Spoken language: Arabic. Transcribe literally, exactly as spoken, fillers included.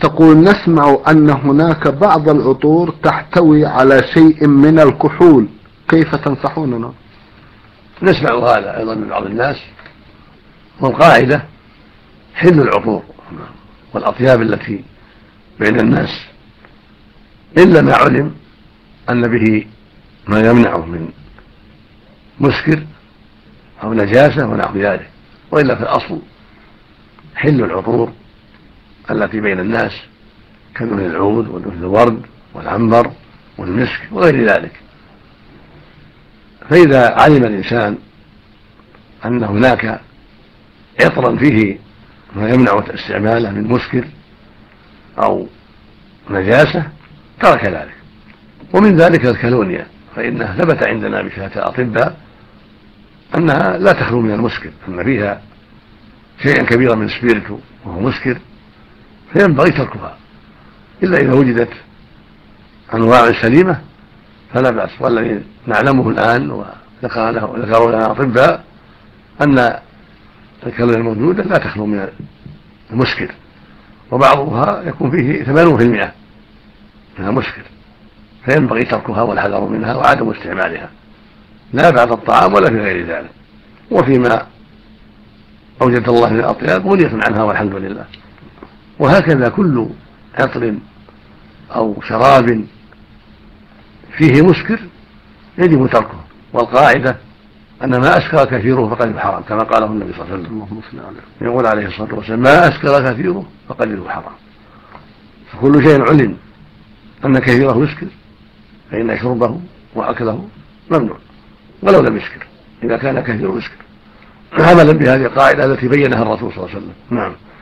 تقول نسمع أن هناك بعض العطور تحتوي على شيء من الكحول، كيف تنصحوننا؟ نسمع هذا أيضا من بعض الناس، والقاعدة حل العطور والأطياب التي بين الناس إلا ما علم أن به ما يمنعه من مسكر أو نجاسة ونحو ذلك، وإلا في الأصل حل العطور التي بين الناس كدهن العود ودهن الورد والعنبر والمسك وغير ذلك. فإذا علم الإنسان أن هناك عطرا فيه ما يمنع استعماله من مسكر أو نجاسة ترك ذلك. ومن ذلك الكالونيا، فإنها ثبت عندنا بشهادة أطباء أنها لا تخلو من المسكر، أن فيها شيئا كبيرا من سبيرتو وهو مسكر، فينبغي تركها إلا إذا وجدت أنواع سليمة فلا بأس. والذي نعلمه الآن وذكروا لنا أطباء أن الكالوريا الموجودة لا تخلو من المسكر، وبعضها يكون فيه ثمانين بالمئة من المسكر، فينبغي تركها والحذر منها وعدم استعمالها لا بعد الطعام ولا في غير ذلك. وفيما أوجد الله من الأطياب غنية عنها والحمد لله. وهكذا كل عطر أو شراب فيه مسكر يجب تركه، والقاعدة أن ما أسكر كثيره فقد حرام، كما قاله النبي صلى الله عليه وسلم. يقول عليه الصلاة والسلام ما أسكر كثيره فقد حرام. فكل شيء علم أن كثيره يسكر فإن شربه وأكله ممنوع ولو لم يسكر إذا كان كثيره يسكر، عملا بهذه القاعدة التي بينها الرسول صلى الله عليه وسلم. نعم.